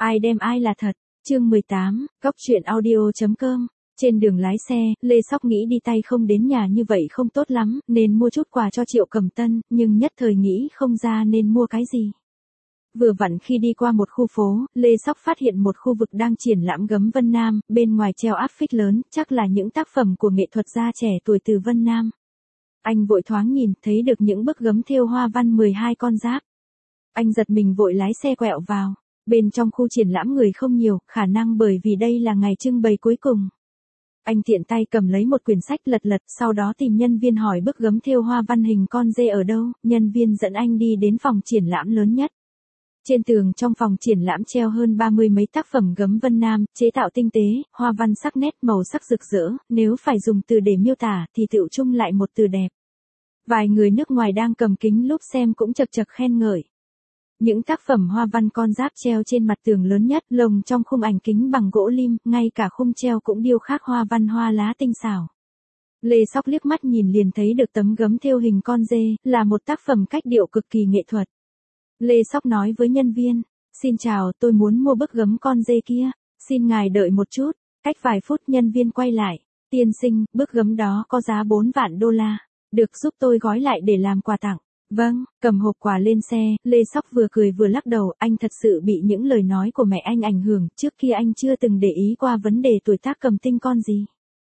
Ai đem ai là thật. Chương 18, Cóc truyện audio.com. Trên đường lái xe, Lê Sóc nghĩ đi tay không đến nhà như vậy không tốt lắm, nên mua chút quà cho Triệu Cầm Tân, nhưng nhất thời nghĩ không ra nên mua cái gì. Vừa vặn khi đi qua một khu phố, Lê Sóc phát hiện một khu vực đang triển lãm gấm Vân Nam, bên ngoài treo áp phích lớn, chắc là những tác phẩm của nghệ thuật gia trẻ tuổi từ Vân Nam. Anh vội thoáng nhìn, thấy được những bức gấm thêu hoa văn 12 con giáp. Anh giật mình vội lái xe quẹo vào. Bên trong khu triển lãm người không nhiều, khả năng bởi vì đây là ngày trưng bày cuối cùng. Anh tiện tay cầm lấy một quyển sách lật lật, sau đó tìm nhân viên hỏi bức gấm thêu hoa văn hình con dê ở đâu, nhân viên dẫn anh đi đến phòng triển lãm lớn nhất. Trên tường trong phòng triển lãm treo hơn 30 mấy tác phẩm gấm Vân Nam, chế tạo tinh tế, hoa văn sắc nét màu sắc rực rỡ, nếu phải dùng từ để miêu tả thì tựu chung lại một từ đẹp. Vài người nước ngoài đang cầm kính lúp xem cũng chật chật khen ngợi. Những tác phẩm hoa văn con giáp treo trên mặt tường lớn nhất, lồng trong khung ảnh kính bằng gỗ lim, ngay cả khung treo cũng điêu khắc hoa văn hoa lá tinh xảo. Lê Sóc liếc mắt nhìn liền thấy được tấm gấm thêu hình con dê, là một tác phẩm cách điệu cực kỳ nghệ thuật. Lê Sóc nói với nhân viên, xin chào, tôi muốn mua bức gấm con dê kia, xin ngài đợi một chút. Cách vài phút nhân viên quay lại, tiên sinh, bức gấm đó có giá 4 vạn đô la, được giúp tôi gói lại để làm quà tặng. Vâng, cầm hộp quà lên xe, Lê Sóc vừa cười vừa lắc đầu, anh thật sự bị những lời nói của mẹ anh ảnh hưởng, trước kia anh chưa từng để ý qua vấn đề tuổi tác cầm tinh con gì.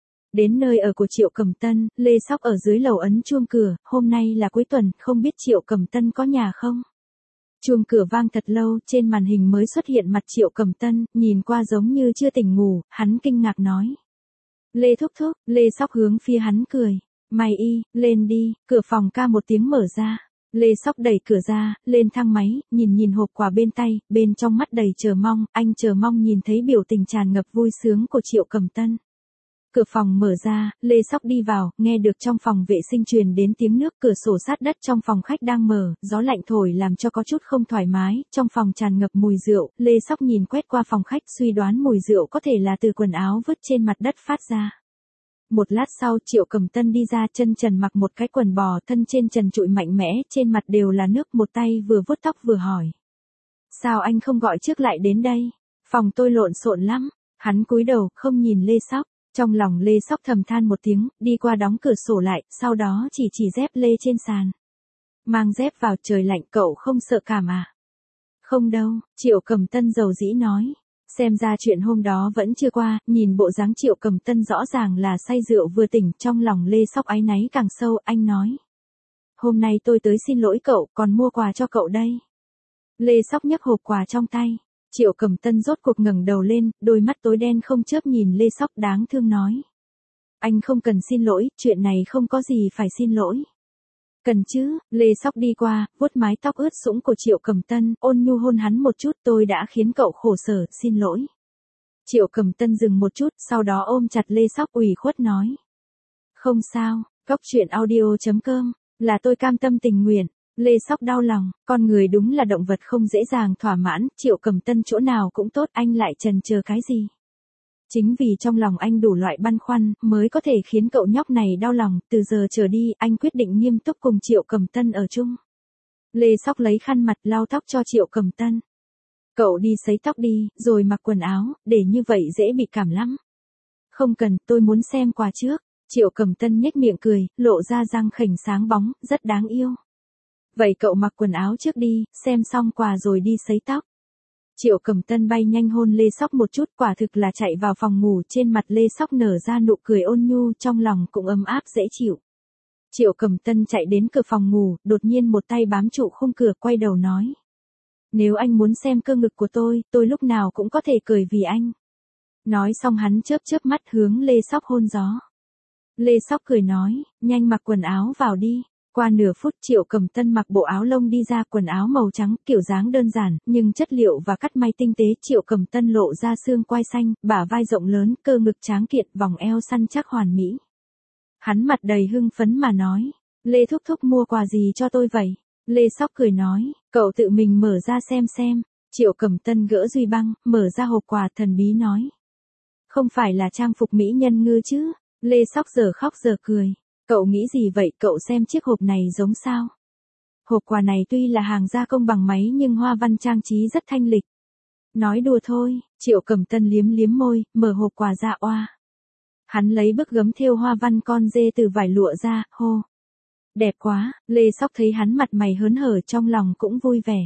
Đến nơi ở của Triệu Cầm Tân, Lê Sóc ở dưới lầu ấn chuông cửa, hôm nay là cuối tuần, không biết Triệu Cầm Tân có nhà không? Chuông cửa vang thật lâu, trên màn hình mới xuất hiện mặt Triệu Cầm Tân, nhìn qua giống như chưa tỉnh ngủ, hắn kinh ngạc nói. Lê thúc thúc, Lê Sóc hướng phía hắn cười. Mày y, lên đi, cửa phòng ca một tiếng mở ra. Lê Sóc đẩy cửa ra, lên thang máy, nhìn hộp quà bên tay, bên trong mắt đầy chờ mong, anh chờ mong nhìn thấy biểu tình tràn ngập vui sướng của Triệu Cầm Tân. Cửa phòng mở ra, Lê Sóc đi vào, nghe được trong phòng vệ sinh truyền đến tiếng nước, cửa sổ sát đất trong phòng khách đang mở, gió lạnh thổi làm cho có chút không thoải mái, trong phòng tràn ngập mùi rượu, Lê Sóc nhìn quét qua phòng khách suy đoán mùi rượu có thể là từ quần áo vứt trên mặt đất phát ra. Một lát sau Triệu Cầm Tân đi ra chân trần mặc một cái quần bò thân trên trần trụi mạnh mẽ, trên mặt đều là nước, một tay vừa vuốt tóc vừa hỏi. Sao anh không gọi trước lại đến đây? Phòng tôi lộn xộn lắm. Hắn cúi đầu, không nhìn Lê Sóc. Trong lòng Lê Sóc thầm than một tiếng, đi qua đóng cửa sổ lại, sau đó chỉ dép lê trên sàn. Mang dép vào, trời lạnh, cậu không sợ cảm à? Không đâu, Triệu Cầm Tân dầu dĩ nói. Xem ra chuyện hôm đó vẫn chưa qua, nhìn bộ dáng Triệu Cầm Tân rõ ràng là say rượu vừa tỉnh, trong lòng Lê Sóc áy náy càng sâu, anh nói. Hôm nay tôi tới xin lỗi cậu, còn mua quà cho cậu đây. Lê Sóc nhấc hộp quà trong tay. Triệu Cầm Tân rốt cuộc ngẩng đầu lên, đôi mắt tối đen không chớp nhìn Lê Sóc đáng thương nói. Anh không cần xin lỗi, chuyện này không có gì phải xin lỗi. Cần chứ, Lê Sóc đi qua, vuốt mái tóc ướt sũng của Triệu Cầm Tân, ôn nhu hôn hắn một chút, tôi đã khiến cậu khổ sở, xin lỗi. Triệu Cầm Tân dừng một chút, sau đó ôm chặt Lê Sóc ủy khuất nói. Không sao, Cóc truyện audio.com, là tôi cam tâm tình nguyện. Lê Sóc đau lòng, con người đúng là động vật không dễ dàng thỏa mãn, Triệu Cầm Tân chỗ nào cũng tốt, anh lại chần chờ cái gì. Chính vì trong lòng anh đủ loại băn khoăn, mới có thể khiến cậu nhóc này đau lòng, từ giờ trở đi, anh quyết định nghiêm túc cùng Triệu Cầm Tân ở chung. Lê Sóc lấy khăn mặt lau tóc cho Triệu Cầm Tân. Cậu đi sấy tóc đi, rồi mặc quần áo, để như vậy dễ bị cảm lắm. Không cần, tôi muốn xem quà trước. Triệu Cầm Tân nhếch miệng cười, lộ ra răng khểnh sáng bóng, rất đáng yêu. Vậy cậu mặc quần áo trước đi, xem xong quà rồi đi sấy tóc. Triệu Cầm Tân bay nhanh hôn Lê Sóc một chút, quả thực là chạy vào phòng ngủ, trên mặt Lê Sóc nở ra nụ cười ôn nhu, trong lòng cũng ấm áp dễ chịu. Triệu Cầm Tân chạy đến cửa phòng ngủ, đột nhiên một tay bám trụ khung cửa, quay đầu nói. Nếu anh muốn xem cơ ngực của tôi lúc nào cũng có thể cười vì anh. Nói xong hắn chớp mắt hướng Lê Sóc hôn gió. Lê Sóc cười nói, nhanh mặc quần áo vào đi. Qua nửa phút Triệu Cầm Tân mặc bộ áo lông đi ra, quần áo màu trắng, kiểu dáng đơn giản, nhưng chất liệu và cắt may tinh tế. Triệu Cầm Tân lộ ra xương quai xanh, bả vai rộng lớn, cơ ngực tráng kiện, vòng eo săn chắc hoàn mỹ. Hắn mặt đầy hưng phấn mà nói, Lê thúc thúc mua quà gì cho tôi vậy? Lê Sóc cười nói, cậu tự mình mở ra xem. Triệu Cầm Tân gỡ duy băng, mở ra hộp quà thần bí nói. Không phải là trang phục mỹ nhân ngư chứ? Lê Sóc giờ khóc giờ cười. Cậu nghĩ gì vậy, cậu xem chiếc hộp này giống sao? Hộp quà này tuy là hàng gia công bằng máy nhưng hoa văn trang trí rất thanh lịch. Nói đùa thôi, Triệu Cầm Tân liếm liếm môi, mở hộp quà ra oa. Hắn lấy bức gấm thêu hoa văn con dê từ vải lụa ra, hô. Đẹp quá, Lê Sóc thấy hắn mặt mày hớn hở trong lòng cũng vui vẻ.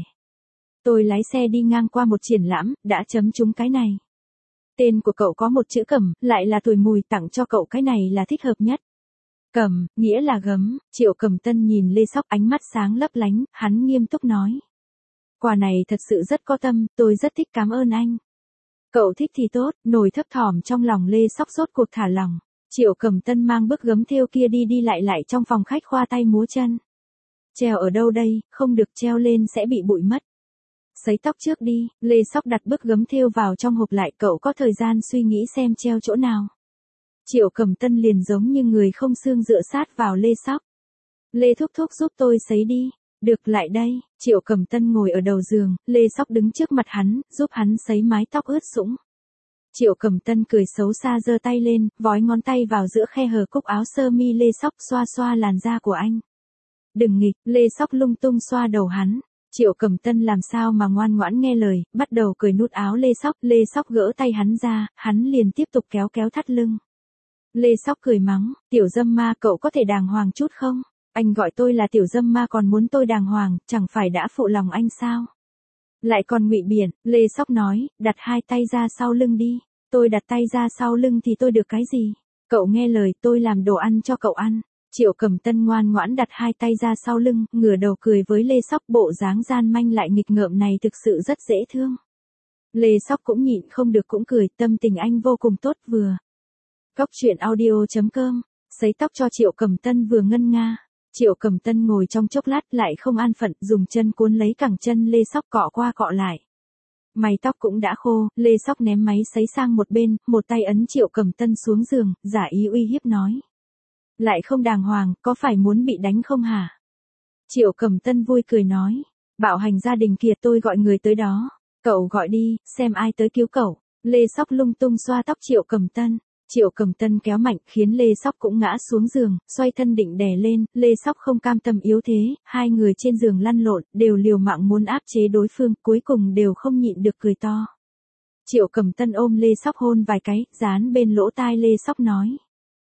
Tôi lái xe đi ngang qua một triển lãm, đã chấm trúng cái này. Tên của cậu có một chữ Cẩm, lại là tuổi mùi, tặng cho cậu cái này là thích hợp nhất. Cẩm, nghĩa là gấm, Triệu Cầm Tân nhìn Lê Sóc ánh mắt sáng lấp lánh, hắn nghiêm túc nói. Quà này thật sự rất có tâm, tôi rất thích, cảm ơn anh. Cậu thích thì tốt, nổi thấp thỏm trong lòng Lê Sóc rốt cuộc thả lỏng. Triệu Cầm Tân mang bức gấm thêu kia đi đi lại trong phòng khách khoa tay múa chân. Treo ở đâu đây, không được treo lên sẽ bị bụi mất. Sấy tóc trước đi, Lê Sóc đặt bức gấm thêu vào trong hộp lại, cậu có thời gian suy nghĩ xem treo chỗ nào. Triệu Cầm Tân liền giống như người không xương dựa sát vào Lê Sóc. Lê thúc thúc giúp tôi sấy đi. Được, lại đây, Triệu Cầm Tân ngồi ở đầu giường, Lê Sóc đứng trước mặt hắn, giúp hắn sấy mái tóc ướt sũng. Triệu Cầm Tân cười xấu xa giơ tay lên, vói ngón tay vào giữa khe hở cúc áo sơ mi Lê Sóc, xoa xoa làn da của anh. Đừng nghịch, Lê Sóc lung tung xoa đầu hắn. Triệu Cầm Tân làm sao mà ngoan ngoãn nghe lời, bắt đầu cởi nút áo Lê Sóc gỡ tay hắn ra, hắn liền tiếp tục kéo kéo thắt lưng. Lê Sóc cười mắng, tiểu dâm ma, cậu có thể đàng hoàng chút không? Anh gọi tôi là tiểu dâm ma còn muốn tôi đàng hoàng, chẳng phải đã phụ lòng anh sao? Lại còn ngụy biện, Lê Sóc nói, đặt hai tay ra sau lưng đi. Tôi đặt tay ra sau lưng thì tôi được cái gì? Cậu nghe lời, tôi làm đồ ăn cho cậu ăn. Triệu Cầm Tân ngoan ngoãn đặt hai tay ra sau lưng, ngửa đầu cười với Lê Sóc, bộ dáng gian manh lại nghịch ngợm này thực sự rất dễ thương. Lê Sóc cũng nhịn không được cũng cười, tâm tình anh vô cùng tốt vừa. Góc truyện audio.com, sấy tóc cho Triệu Cầm Tân vừa ngân nga. Triệu Cầm Tân ngồi trong chốc lát lại không an phận, dùng chân cuốn lấy cẳng chân Lê Sóc cọ qua cọ lại. Mái tóc cũng đã khô, Lê Sóc ném máy sấy sang một bên, một tay ấn Triệu Cầm Tân xuống giường, giả ý uy hiếp nói. Lại không đàng hoàng, có phải muốn bị đánh không hả? Triệu Cầm Tân vui cười nói. Bạo hành gia đình kia, tôi gọi người tới đó. Cậu gọi đi, xem ai tới cứu cậu. Lê Sóc lung tung xoa tóc Triệu Cầm Tân. Triệu Cầm Tân kéo mạnh khiến Lê Sóc cũng ngã xuống giường, xoay thân định đè lên, Lê Sóc không cam tâm yếu thế, hai người trên giường lăn lộn, đều liều mạng muốn áp chế đối phương, cuối cùng đều không nhịn được cười to. Triệu Cầm Tân ôm Lê Sóc hôn vài cái, dán bên lỗ tai Lê Sóc nói.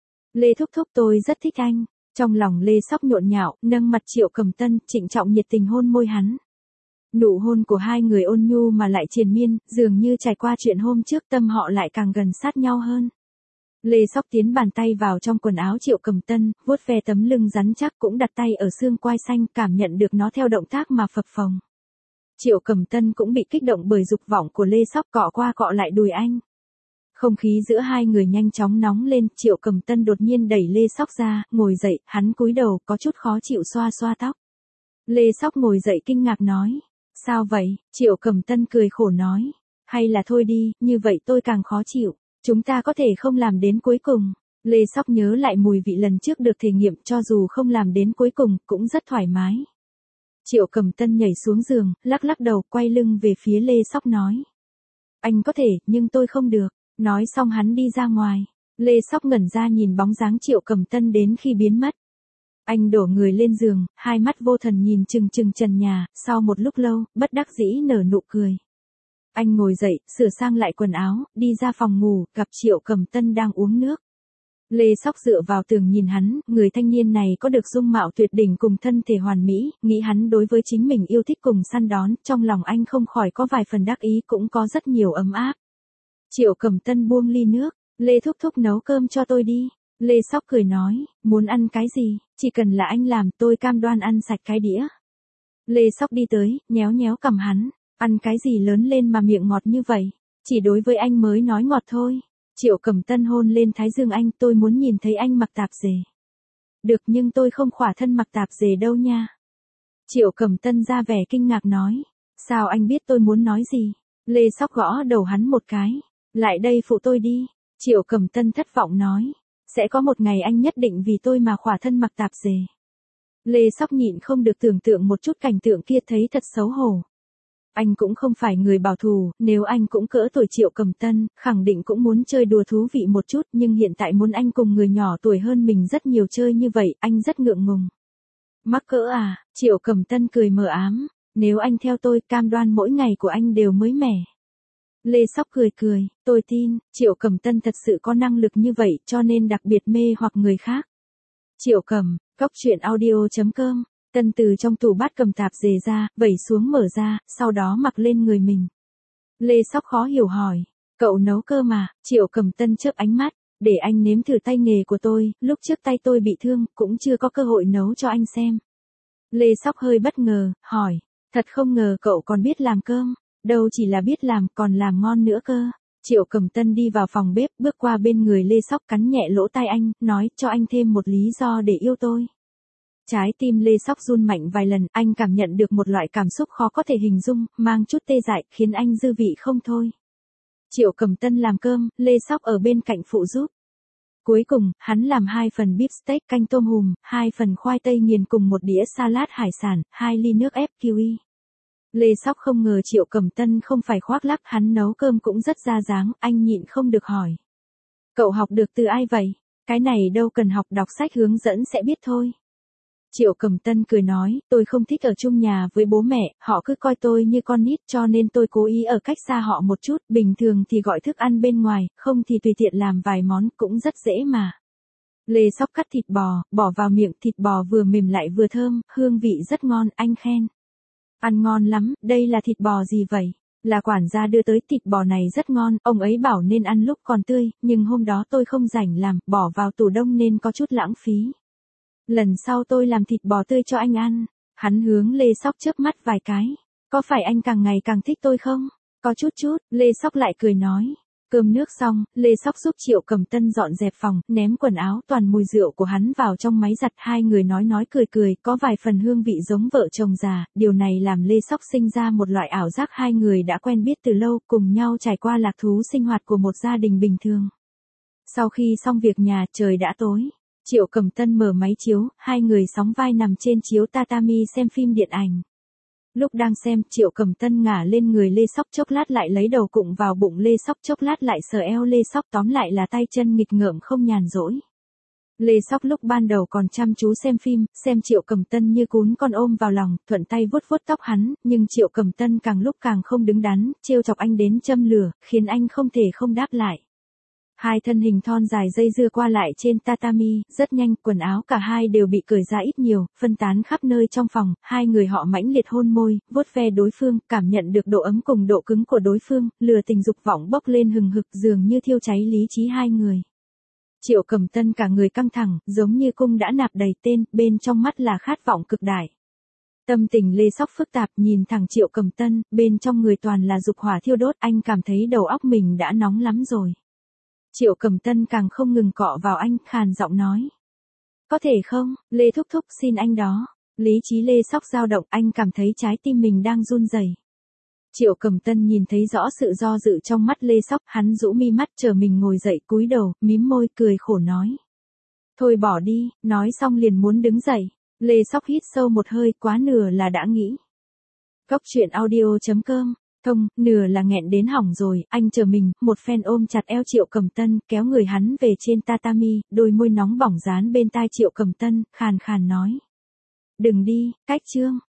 Lê thúc thúc, tôi rất thích anh. Trong lòng Lê Sóc nhộn nhạo, nâng mặt Triệu Cầm Tân, trịnh trọng nhiệt tình hôn môi hắn. Nụ hôn của hai người ôn nhu mà lại triền miên, dường như trải qua chuyện hôm trước tâm họ lại càng gần sát nhau hơn. Lê Sóc tiến bàn tay vào trong quần áo Triệu Cầm Tân, vuốt ve tấm lưng rắn chắc, cũng đặt tay ở xương quai xanh, cảm nhận được nó theo động tác mà phập phồng. Triệu Cầm Tân cũng bị kích động bởi dục vọng của Lê Sóc, cọ qua cọ lại đùi anh. Không khí giữa hai người nhanh chóng nóng lên, Triệu Cầm Tân đột nhiên đẩy Lê Sóc ra, ngồi dậy, hắn cúi đầu, có chút khó chịu xoa xoa tóc. Lê Sóc ngồi dậy kinh ngạc nói. Sao vậy? Triệu Cầm Tân cười khổ nói. Hay là thôi đi, như vậy tôi càng khó chịu. Chúng ta có thể không làm đến cuối cùng. Lê Sóc nhớ lại mùi vị lần trước được thể nghiệm, cho dù không làm đến cuối cùng, cũng rất thoải mái. Triệu Cầm Tân nhảy xuống giường, lắc lắc đầu, quay lưng về phía Lê Sóc nói. Anh có thể, nhưng tôi không được. Nói xong hắn đi ra ngoài. Lê Sóc ngẩn ra nhìn bóng dáng Triệu Cầm Tân đến khi biến mất. Anh đổ người lên giường, hai mắt vô thần nhìn chừng chừng trần nhà, sau một lúc lâu, bất đắc dĩ nở nụ cười. Anh ngồi dậy, sửa sang lại quần áo, đi ra phòng ngủ, gặp Triệu Cầm Tân đang uống nước. Lê Sóc dựa vào tường nhìn hắn, người thanh niên này có được dung mạo tuyệt đỉnh cùng thân thể hoàn mỹ, nghĩ hắn đối với chính mình yêu thích cùng săn đón, trong lòng anh không khỏi có vài phần đắc ý, cũng có rất nhiều ấm áp. Triệu Cầm Tân buông ly nước, Lê thúc thúc nấu cơm cho tôi đi. Lê Sóc cười nói, muốn ăn cái gì, chỉ cần là anh làm, tôi cam đoan ăn sạch cái đĩa. Lê Sóc đi tới, nhéo nhéo cằm hắn, ăn cái gì lớn lên mà miệng ngọt như vậy, chỉ đối với anh mới nói ngọt thôi. Triệu Cầm Tân hôn lên thái dương anh, tôi muốn nhìn thấy anh mặc tạp dề. Được, nhưng tôi không khỏa thân mặc tạp dề đâu nha. Triệu Cầm Tân ra vẻ kinh ngạc nói, sao anh biết tôi muốn nói gì? Lê Sóc gõ đầu hắn một cái, lại đây phụ tôi đi. Triệu Cầm Tân thất vọng nói, sẽ có một ngày anh nhất định vì tôi mà khỏa thân mặc tạp dề. Lê Sóc nhịn không được tưởng tượng một chút cảnh tượng kia, thấy thật xấu hổ. Anh cũng không phải người bảo thủ, nếu anh cũng cỡ tuổi Triệu Cầm Tân, khẳng định cũng muốn chơi đùa thú vị một chút, nhưng hiện tại muốn anh cùng người nhỏ tuổi hơn mình rất nhiều chơi như vậy, anh rất ngượng ngùng. Mắc cỡ à? Triệu Cầm Tân cười mờ ám, nếu anh theo tôi, cam đoan mỗi ngày của anh đều mới mẻ. Lê Sóc cười cười, tôi tin, Triệu Cẩm Tân thật sự có năng lực như vậy cho nên đặc biệt mê hoặc người khác. Triệu Cẩm, Cóc truyện audio.com, Tân từ trong tủ bát cầm tạp dề ra, vẩy xuống mở ra, sau đó mặc lên người mình. Lê Sóc khó hiểu hỏi, cậu nấu cơm mà, Triệu Cẩm Tân chớp ánh mắt, để anh nếm thử tay nghề của tôi, lúc trước tay tôi bị thương, cũng chưa có cơ hội nấu cho anh xem. Lê Sóc hơi bất ngờ, hỏi, thật không ngờ cậu còn biết làm cơm, đâu chỉ là biết làm, còn làm ngon nữa cơ. Triệu Cẩm Tân đi vào phòng bếp, bước qua bên người Lê Sóc cắn nhẹ lỗ tai anh, nói cho anh thêm một lý do để yêu tôi. Trái tim Lê Sóc run mạnh vài lần, anh cảm nhận được một loại cảm xúc khó có thể hình dung, mang chút tê dại, khiến anh dư vị không thôi. Triệu Cẩm Tân làm cơm, Lê Sóc ở bên cạnh phụ giúp. Cuối cùng, hắn làm 2 phần beef steak canh tôm hùm, 2 phần khoai tây nghiền cùng một đĩa salad hải sản, 2 ly nước ép kiwi. Lê Sóc không ngờ Triệu Cẩm Tân không phải khoác lác, hắn nấu cơm cũng rất ra dáng, anh nhịn không được hỏi. Cậu học được từ ai vậy? Cái này đâu cần học, đọc sách hướng dẫn sẽ biết thôi. Triệu Cẩm Tân cười nói, tôi không thích ở chung nhà với bố mẹ, họ cứ coi tôi như con nít cho nên tôi cố ý ở cách xa họ một chút, bình thường thì gọi thức ăn bên ngoài, không thì tùy tiện làm vài món cũng rất dễ mà. Lê Sóc cắt thịt bò, bỏ vào miệng, thịt bò vừa mềm lại vừa thơm, hương vị rất ngon, anh khen. Ăn ngon lắm, đây là thịt bò gì vậy? Là quản gia đưa tới, thịt bò này rất ngon, ông ấy bảo nên ăn lúc còn tươi, nhưng hôm đó tôi không rảnh làm, bỏ vào tủ đông nên có chút lãng phí. Lần sau tôi làm thịt bò tươi cho anh ăn. Hắn hướng Lê Sóc chớp mắt vài cái. Có phải anh càng ngày càng thích tôi không? Có chút, Lê Sóc lại cười nói. Cơm nước xong, Lê Sóc giúp Triệu Cẩm Tân dọn dẹp phòng, ném quần áo toàn mùi rượu của hắn vào trong máy giặt. Hai người nói cười, có vài phần hương vị giống vợ chồng già. Điều này làm Lê Sóc sinh ra một loại ảo giác hai người đã quen biết từ lâu, cùng nhau trải qua lạc thú sinh hoạt của một gia đình bình thường. Sau khi xong việc nhà, trời đã tối. Triệu Cẩm Tân mở máy chiếu, hai người sóng vai nằm trên chiếu tatami xem phim điện ảnh. Lúc đang xem, Triệu Cẩm Tân ngả lên người Lê Sóc, chốc lát lại lấy đầu cụng vào bụng Lê Sóc, chốc lát lại sờ eo Lê Sóc, tóm lại là tay chân nghịch ngợm không nhàn rỗi. Lê Sóc lúc ban đầu còn chăm chú xem phim, xem Triệu Cẩm Tân như cún con ôm vào lòng, thuận tay vuốt tóc hắn, nhưng Triệu Cẩm Tân càng lúc càng không đứng đắn, trêu chọc anh đến châm lửa, khiến anh không thể không đáp lại. Hai thân hình thon dài dây dưa qua lại trên tatami, rất nhanh, quần áo cả hai đều bị cởi ra ít nhiều, phân tán khắp nơi trong phòng, hai người họ mãnh liệt hôn môi, vuốt ve đối phương, cảm nhận được độ ấm cùng độ cứng của đối phương, lửa tình dục vọng bốc lên hừng hực dường như thiêu cháy lý trí hai người. Triệu Cẩm Tân cả người căng thẳng, giống như cung đã nạp đầy tên, bên trong mắt là khát vọng cực đại. Tâm tình Lê Sóc phức tạp, nhìn thẳng Triệu Cẩm Tân, bên trong người toàn là dục hỏa thiêu đốt, anh cảm thấy đầu óc mình đã nóng lắm rồi. Triệu Cẩm Tân càng không ngừng cọ vào anh, khàn giọng nói. Có thể không, Lê thúc thúc xin anh đó. Lý trí Lê Sóc dao động, anh cảm thấy trái tim mình đang run rẩy. Triệu Cẩm Tân nhìn thấy rõ sự do dự trong mắt Lê Sóc, hắn rũ mi mắt chờ mình ngồi dậy, cúi đầu, mím môi, cười khổ nói. Thôi bỏ đi, nói xong liền muốn đứng dậy. Lê Sóc hít sâu một hơi, quá nửa là đã nghĩ. Cóc truyện audio.com, thông, nửa là nghẹn đến hỏng rồi, anh chờ mình, một phen ôm chặt eo Triệu Cẩm Tân, kéo người hắn về trên tatami, đôi môi nóng bỏng dán bên tai Triệu Cẩm Tân, khàn khàn nói. Đừng đi, cách chương.